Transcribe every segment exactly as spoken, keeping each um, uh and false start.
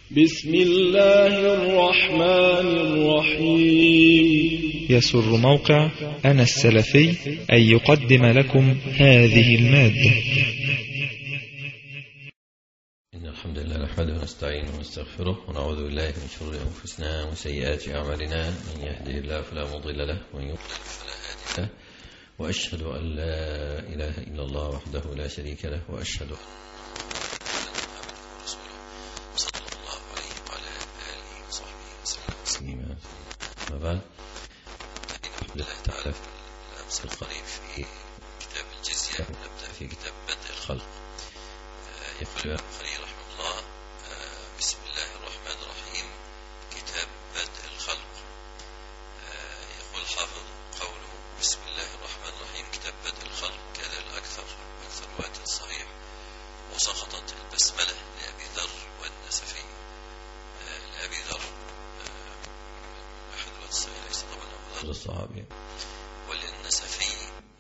بسم الله الرحمن الرحيم. يسر موقع أنا السلفي أن يقدم لكم هذه المادة. إن الحمد لله نحمده ونستعينه ونستغفره ونعوذ بالله من شرور أنفسنا وسيئات أعمالنا، من يهده الله فلا مضل له ومن يضلل فلا هادي له، وأشهد أن لا إله إلا الله وحده لا شريك له، وأشهد أن ما بعد. الحمد لله تعالى في الأمس القريب في كتاب الجزية، نبدأ في كتاب بدء الخلق. يقول الإمام البخاري رحمه الله: بسم الله الرحمن الرحيم، كتاب بدء الخلق. يقول الحافظ قوله بسم الله الرحمن الرحيم كتاب بدء الخلق كان الأكثر أكثر الوقت الصحيح، وسقطت البسملة لأبي ذر والنسفي. لأبي ذر ليس طبعا أبو ذر الصحابي، وللنسفي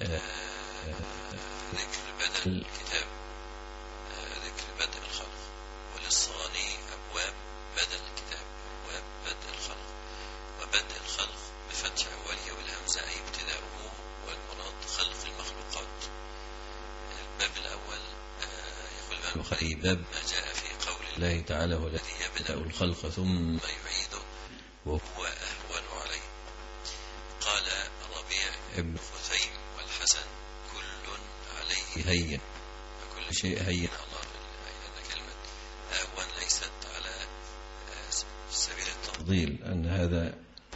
ذكر بدء الكتاب، ذكر بدء الخلق، وللصغاني أبواب بدء الكتاب، أبواب بدء الخلق. وبدء الخلق بفتح أوله والهمزة أي ابتداؤه، والمراد خلق المخلوقات. الباب الأول يقول الإمام البخاري: باب ما جاء في قول الله تعالى: والذي يبدأ الخلق ثم يعيده وهو أهون عليه. قال الربيع ابن خثيم والحسن: كل عليه هين، فكل شيء هين الله. لأن كلمة أهون ليست على سبيل التفضيل، أن هذا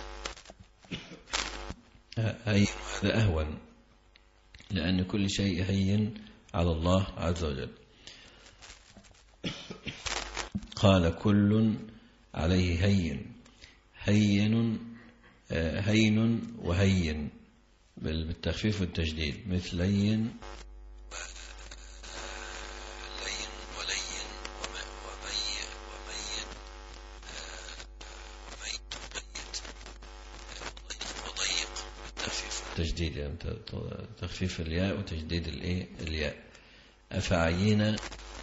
هين وهذا أهون، لأن كل شيء هين على الله عز وجل. قال كل عليه هين، هين هين وهين بالتخفيف والتشديد، مثل لين لين ولين وميت وميت وميت وضيق بالتخفيف والتشديد، يعني تخفيف الياء وتشديد الايه الياء. أفعينا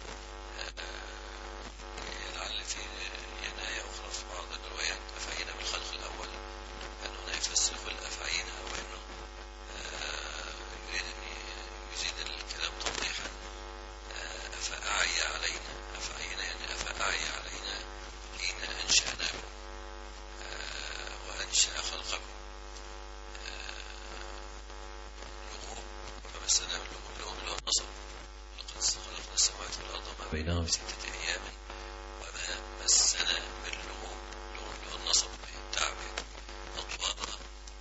بينهم في ستة أيام وما مسنا من لغوب. لغوب له النصب بالتعب، أطوارا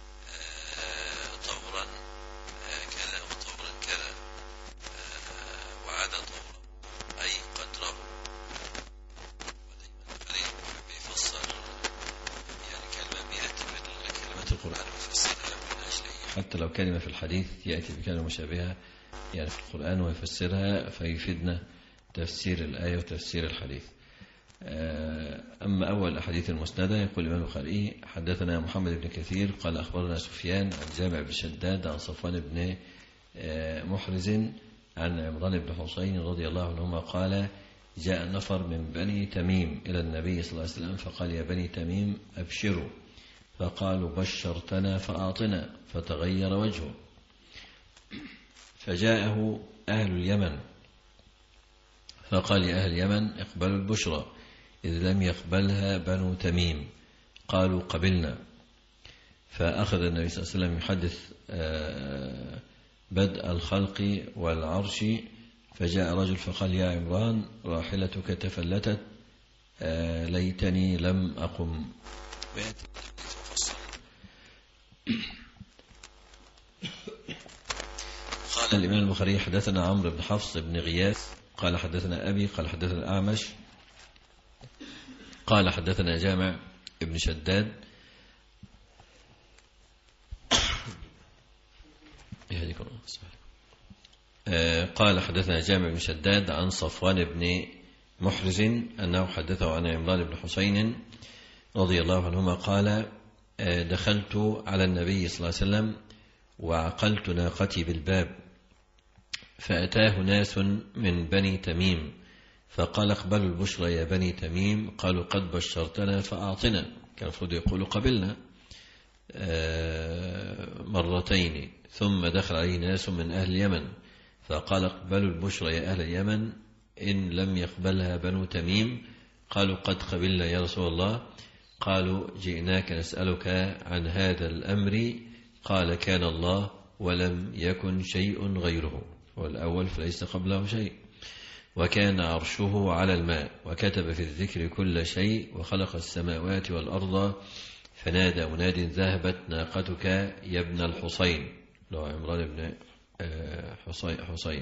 طورا كذا وطورا كذا، وعاد طورا أي قدره. ودايما البخاري بيفسر يعني كلمة بيأتي بالكلمات القرآن ويفسرها من أجل، حتى لو كلمة في الحديث يأتي بكلمة مشابهة يعني في القرآن ويفسرها، فيفيدنا تفسير الآية وتفسير الحديث. أما أول أحاديث المسندة، يقول الإمام البخاري: حدثنا محمد بن كثير قال أخبرنا سفيان عن جامع بن شداد عن صفوان بن محرز عن عمران بن حسين رضي الله عنهما قال: جاء نفر من بني تميم إلى النبي صلى الله عليه وسلم فقال: يا بني تميم أبشروا. فقالوا: بشرتنا فأعطنا. فتغير وجهه، فجاءه أهل اليمن فقال يا أهل اليمن: اقبلوا البشرى، إذ لم يقبلها بنو تميم. قالوا: قبلنا. فأخذ النبي صلى الله عليه وسلم يحدث بدء الخلق والعرش. فجاء رجل فقال: يا عمران، راحلتك تفلتت، ليتني لم أقم. قال الإمام البخاري: حدثنا عمرو بن حفص بن غياث قال حدثنا أبي قال حدثنا الأعمش قال حدثنا جامع ابن شداد قال حدثنا جامع بن شداد عن صفوان بن محرز أنه حدثه عن عمران بن حسين رضي الله عنهما قال: دخلت على النبي صلى الله عليه وسلم وعقلت ناقتي بالباب، فأتاه ناس من بني تميم فقال اقبلوا البشرى يا بني تميم. قالوا قد بشرتنا فأعطنا. كان المفروض يقولوا قبلنا مرتين. ثم دخل عليه ناس من أهل اليمن فقال اقبلوا البشرى يا أهل اليمن إن لم يقبلها بنو تميم. قالوا قد قبلنا يا رسول الله. قالوا جئناك نسألك عن هذا الأمر. قال كان الله ولم يكن شيء غيره، والأول فليس قبله شيء، وكان عرشه على الماء، وكتب في الذكر كل شيء، وخلق السماوات والأرض. فنادى مناد ذهبت ناقتك يا ابن الحصين، لو عمران بن حصين.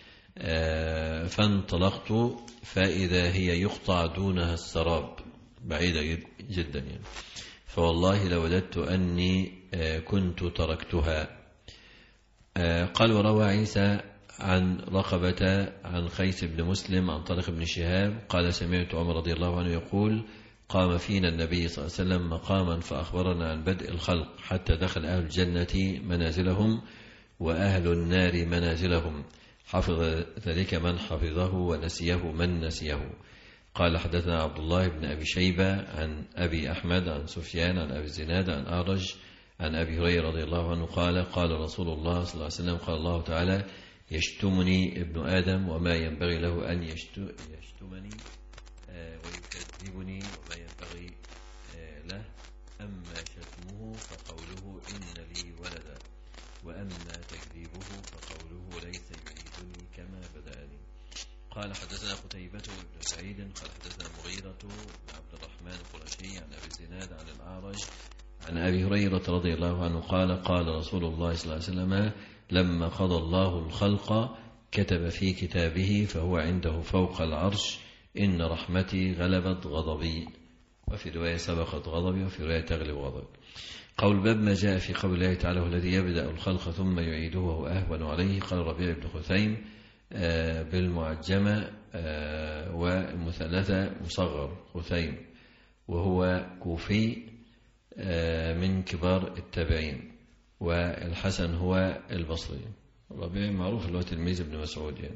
فانطلقت فإذا هي يقطع دونها السراب، بعيدة جدا يعني. فوالله لوددت أني كنت تركتها. قال وروى عيسى عن رقبة عن قيس بن مسلم عن طارق بن شهاب قال سمعت عمر رضي الله عنه يقول قام فينا النبي صلى الله عليه وسلم مقاما فأخبرنا عن بدء الخلق حتى دخل أهل الجنة منازلهم وأهل النار منازلهم، حفظ ذلك من حفظه ونسيه من نسيه. قال حدثنا عبد الله بن أبي شيبة عن أبي أحمد عن سفيان عن أبي الزناد عن أعرج عن أبي هريرة رضي الله عنه قال قال رسول الله صلى الله عليه وسلم قال الله تعالى يشتمني ابن آدم وما ينبغي له أن يشتمني ويكذبني وما ينبغي له، أما شتمه فقوله إن لي ولدا، وأما تكذيبه فقوله ليس يريدني كما بدأني. قال حدثنا قتيبة بن سعيد قال حدثنا مغيرة بن عبد الرحمن القرشي عن أبي الزناد عن الأعرج عن أبي هريرة رضي الله عنه قال قال رسول الله صلى الله عليه وسلم لما قضى الله الخلق كتب في كتابه فهو عنده فوق العرش إن رحمتي غلبت غضبي، وفي رواية سبقت غضبي، وفي رواية تغلب غضبي. قول باب ما جاء في قول الله تعالى الذي يبدأ الخلق ثم يعيده وهو أهون عليه. قال ربيع بن خثيم بالمعجمة والمثلثة مصغر خثيم، وهو كوفي من كبار التابعين، والحسن هو البصري. ربيع معروف اللي هو تلميذ ابن مسعود يعني.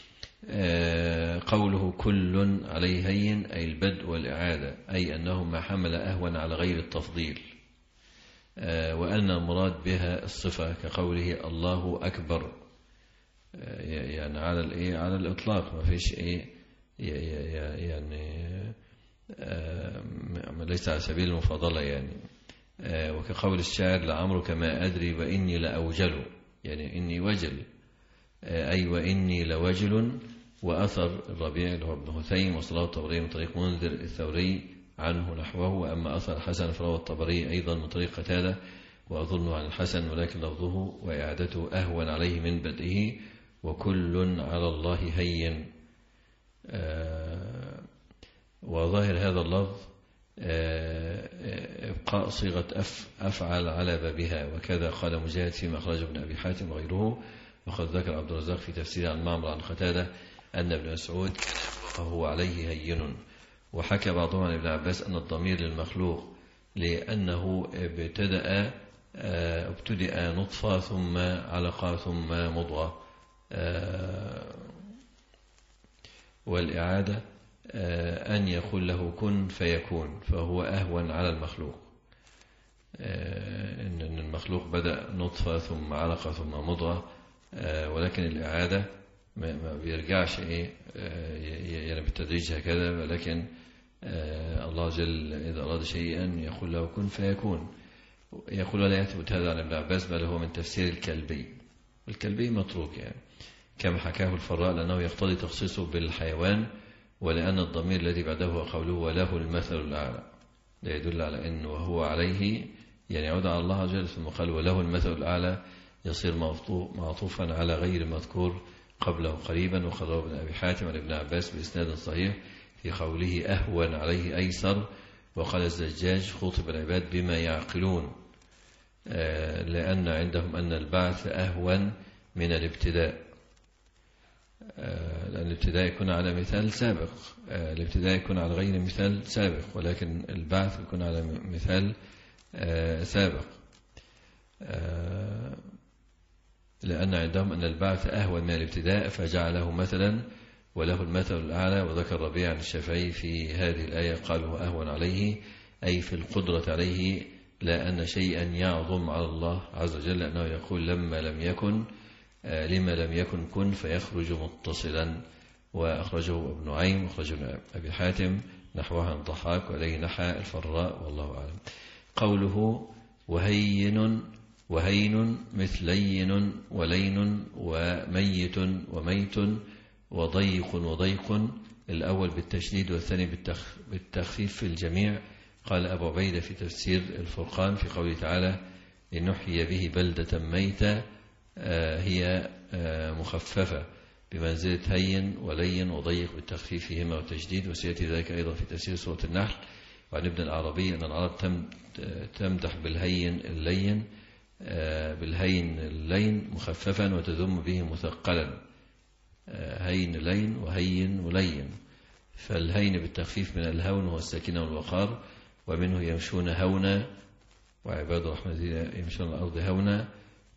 قوله كل عليه هين أي البدء والإعادة، أي أنه ما حمل أهون على غير التفضيل، وأن المراد بها الصفة كقوله الله أكبر، يعني على الإيه على الإطلاق ما فيش إيه يعني ليس على سبيل المفاضلة يعني. وكقول الشاعر لعمرك ما أدري وإني لأوجل، يعني إني وجل أي وإني لوجل. وأثر الربيع اللي هو ابن هثيم وصلاه الطبري من طريق منذر الثوري عنه نحوه، وأما أثر الحسن فروى الطبري أيضا من طريق قتادة وأظنه عن الحسن ولكن لفظه وإعادته أهون عليه من بدئه. وكل على الله هين. وظاهر هذا اللفظ ابقاء صيغة أف أفعل على بابها، وكذا قال مجاهد فيما أخرجه ابن أبي حاتم وغيره. وقد ذكر عبد الرزاق في تفسير عن معمر عن قتادة أن ابن مسعود كان فهو عليه هين. وحكى بعضهم عن ابن عباس أن الضمير للمخلوق لأنه ابتدأ ابتدأ نطفة ثم علقة ثم مضغة، والإعادة أن يقول له كن فيكون، فهو أهون على المخلوق. إن المخلوق بدأ نطفة ثم علقة ثم مضغة، ولكن الإعادة ما بيرجعش إيه يعني بالتدريج هكذا، ولكن الله جل إذا أراد شيئا يقول له كن فيكون. يقول لا يثبت هذا عن ابن عباس بل هو من تفسير الكلبي، والكلبي متروك يعني كما حكاه الفراء لأنه يقتضي تخصيصه بالحيوان، ولأن الضمير الذي بعده هو قوله وله المثل الأعلى، لا يدل على أنه وهو عليه يعني يعود على الله جل، ثم قال وله المثل الأعلى يصير معطوفا على غير مذكور قبله قريبا. وقال ابن أبي حاتم عن ابن عباس بإسناد صحيح في قوله أهون عليه أيسر. وقال الزجاج خطب العباد بما يعقلون، لأن عندهم أن البعث أهون من الابتداء، لأن الابتداء يكون على مثال سابق، الابتداء يكون على غير مثال سابق، ولكن البعث يكون على مثال سابق، لأن عندهم أن البعث أهون من الابتداء فجعله مثلا، وله المثل الأعلى. وذكر ربيع عن الشافعي في هذه الآية قال هو أهون عليه، أي في القدرة عليه، لا أن شيئا يعظم على الله عز وجل، أنه يقول لما لم يكن لما لم يكن كن فيخرج متصلا. وأخرجه ابن نعيم وأخرجه ابن أبي حاتم نحوها عن الضحاك وإليه نحى الفراء والله أعلم. قوله وهين وهين مثل لين ولين وميت وميت وضيق وضيق، الأول بالتشديد والثاني بالتخفيف في الجميع. قال أبو عبيدة في تفسير الفرقان في قوله تعالى لنحيي به بلدة ميتة، هي مخففة بمنزلة هين ولين وضيق بالتخفيف فيهما والتشديد، وسيأتي ذلك أيضا في تفسير سورة النحل. وعن ابن العربي أن العرب تمدح بالهين اللين بالهين اللين مخففا وتذم به مثقلا، هين لين وهين ولين. فالهين بالتخفيف من الهون هو السكينة والوقار، ومنه يمشون هونا وعباد الرحمن يمشون الأرض هونا،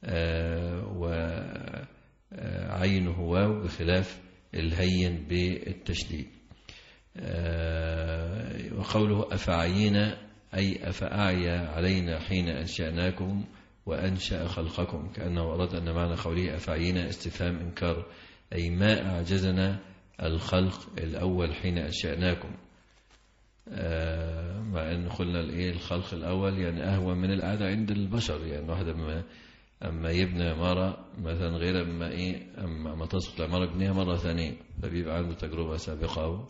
وعينه واو بخلاف الهين بالتشديد. وقوله أفعينا أي أفأعيا علينا حين أنشأناكم وأنشأ خلقكم، كأنه أراد أن معنى قوله أفعينا استفهام إنكار، أي ما أعجزنا الخلق الأول حين أنشأناكم، مع أن قلنا الخلق الأول يعني أهون من العادة عند البشر. يعني واحد أما, أما يبني عمارة مثلا غير أما, إيه أما ما تسقط العمارة يبنيها مرة ثانية، فبيبقى عنده تجربة سابقة.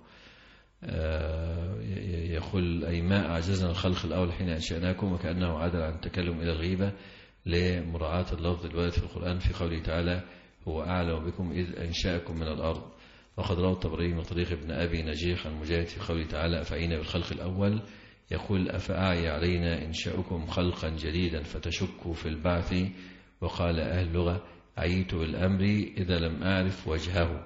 يقول أي ما أعجزنا الخلق الأول حين أنشأناكم، وكأنه عدل عن التكلم إلى الغيبة لمراعاة اللفظ الوارد في القرآن في قوله تعالى هو أعلم بكم إذ أنشأكم من الأرض. وقد روى الطبري من طريق ابن أبي نجيح عن مجاهد في قوله تعالى أفعينا بالخلق الأول، يقول أفأعي علينا إنشأكم خلقا جديدا فتشكوا في البعث. وقال أهل اللغة عيت بالأمر إذا لم أعرف وجهه.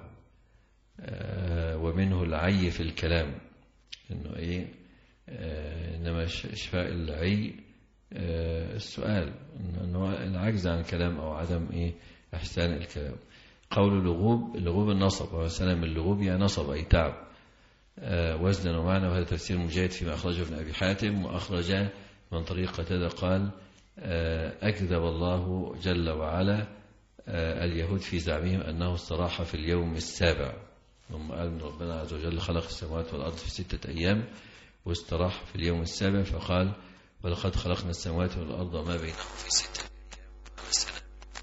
ومنه العي في الكلام، إنه إيه إنما شفاء العي السؤال، إنه العجز عن الكلام أو عدم إيه إحسان الكلام. قول اللغوب، اللغوب النصب، وسلام اللغوب يعني نصب أي تعب وزنا ومعنى. وهذا تفسير مجاهد فيما أخرجه ابن أبي حاتم. وأخرج من طريق قتادة قال أكذب الله جل وعلا اليهود في زعمهم أنه استراح في اليوم السابع. ثم قال من ربنا عز وجل خلق السماوات والأرض في ستة أيام واستراح في اليوم السابع، فقال ولقد خلقنا السماوات والأرض وما بينهم في ستة أيام وسنة،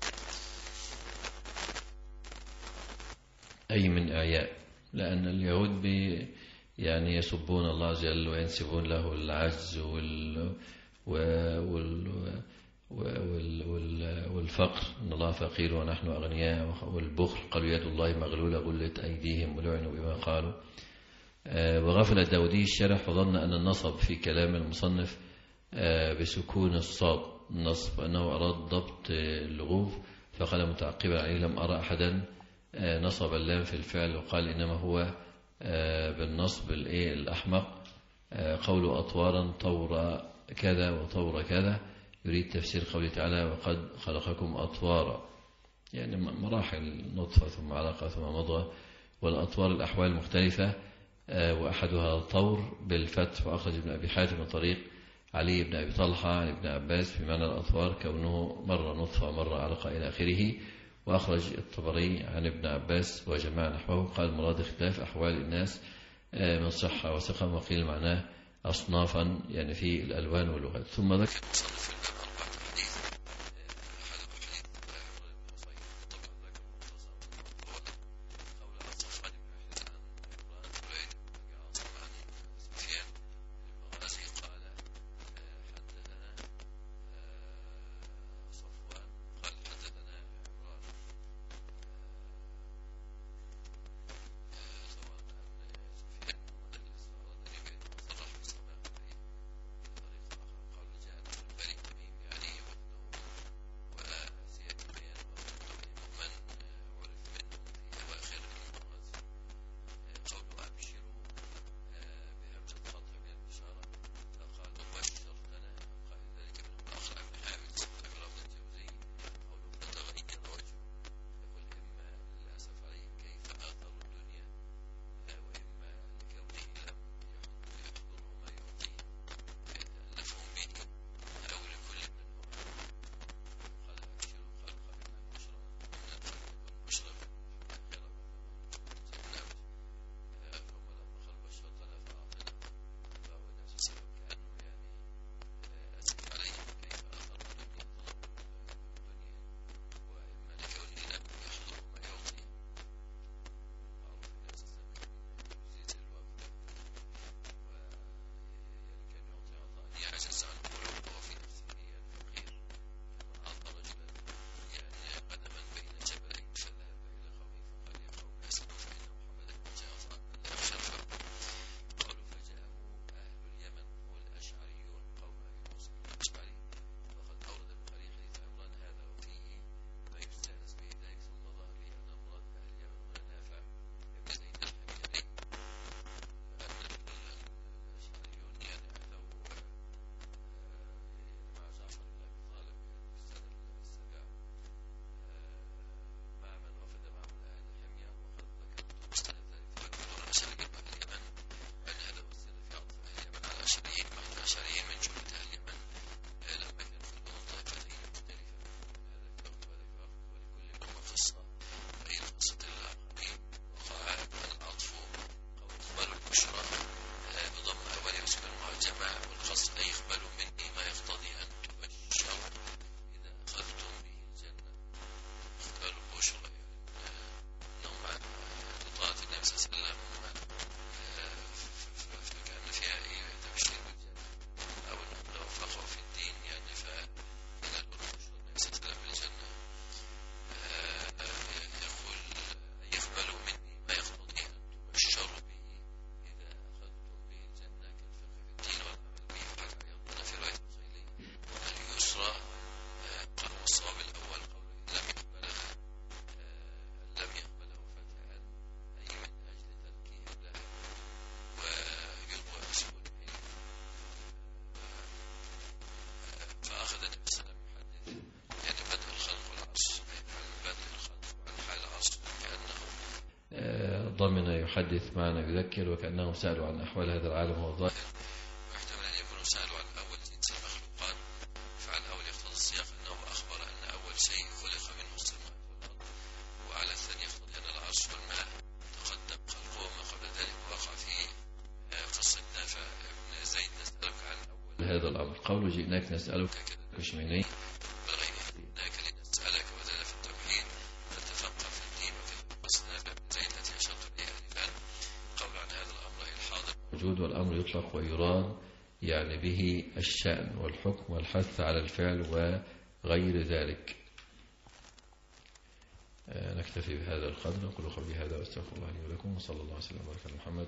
أي من أعياء. لأن اليهود بي يعني يسبون الله عز وجل وينسبون له العجز وال وال وال وال والفقر، إن الله فقير ونحن أغنياء، والبخل قالوا يد الله مغلولة غلت أيديهم ولعنوا بما قالوا. وغفل الداودي الشرح وظن أن النصب في كلام المصنف بسكون الصاد النصب، أنه أراد ضبط اللغوف، فقال متعقبا عليه لم أرى أحدا نصب اللام في الفعل، وقال إنما هو بالنصب الأحمق. قوله أطوارا طور كذا وطور كذا يريد تفسير قوله تعالى وقد خلقكم أطوارا، يعني مراحل نطفة ثم علقة ثم مضغة، والأطوار الأحوال المختلفة، وأحدها طور بالفتح. وأخرج ابن أبي حاتم من طريق علي بن أبي طلحة عن ابن عباس في معنى الأطوار كونه مرة نطفة مرة علقة إلى آخره. وأخرج الطبري عن ابن عباس وجماعة نحوه قال مراد اختلاف أحوال الناس من صحة وسقم، وقيل معناه أصنافا يعني في الألوان واللغات. ثم ذكر ضمن يحدث معنا يذكر وكأنهم سألوا عن أحوال هذا العالم والظاهر. واحتمل أن يكونوا سألوا عن أول جنس المخلوقات، فعلى الأول يقتضي السياق أنه أخبر أن أول شيء خلق منه السماوات والأرض، وعلى الثاني يقتضي أن العرش والماء تقدم خلقهما قبل ذلك وقع في قصة نافع بن زيد. نسألك عن أول هذا الأمر قوله جئناك نسألك كشميني بغير جئناك لنسألك وزاد في التوحيد نتفقه في الدين، وكذا قصة نافع بن زيد التي أشرت إليها آنفا. قول عن هذا الأمر الحاضر وجود، والأمر يطلق ويراد يعني به الشأن والحكم والحث على الفعل وغير ذلك. نكتفي بهذا القدر، نقول قولي هذا واستغفر الله لي ولكم، وصلى الله وسلم وبارك على محمد.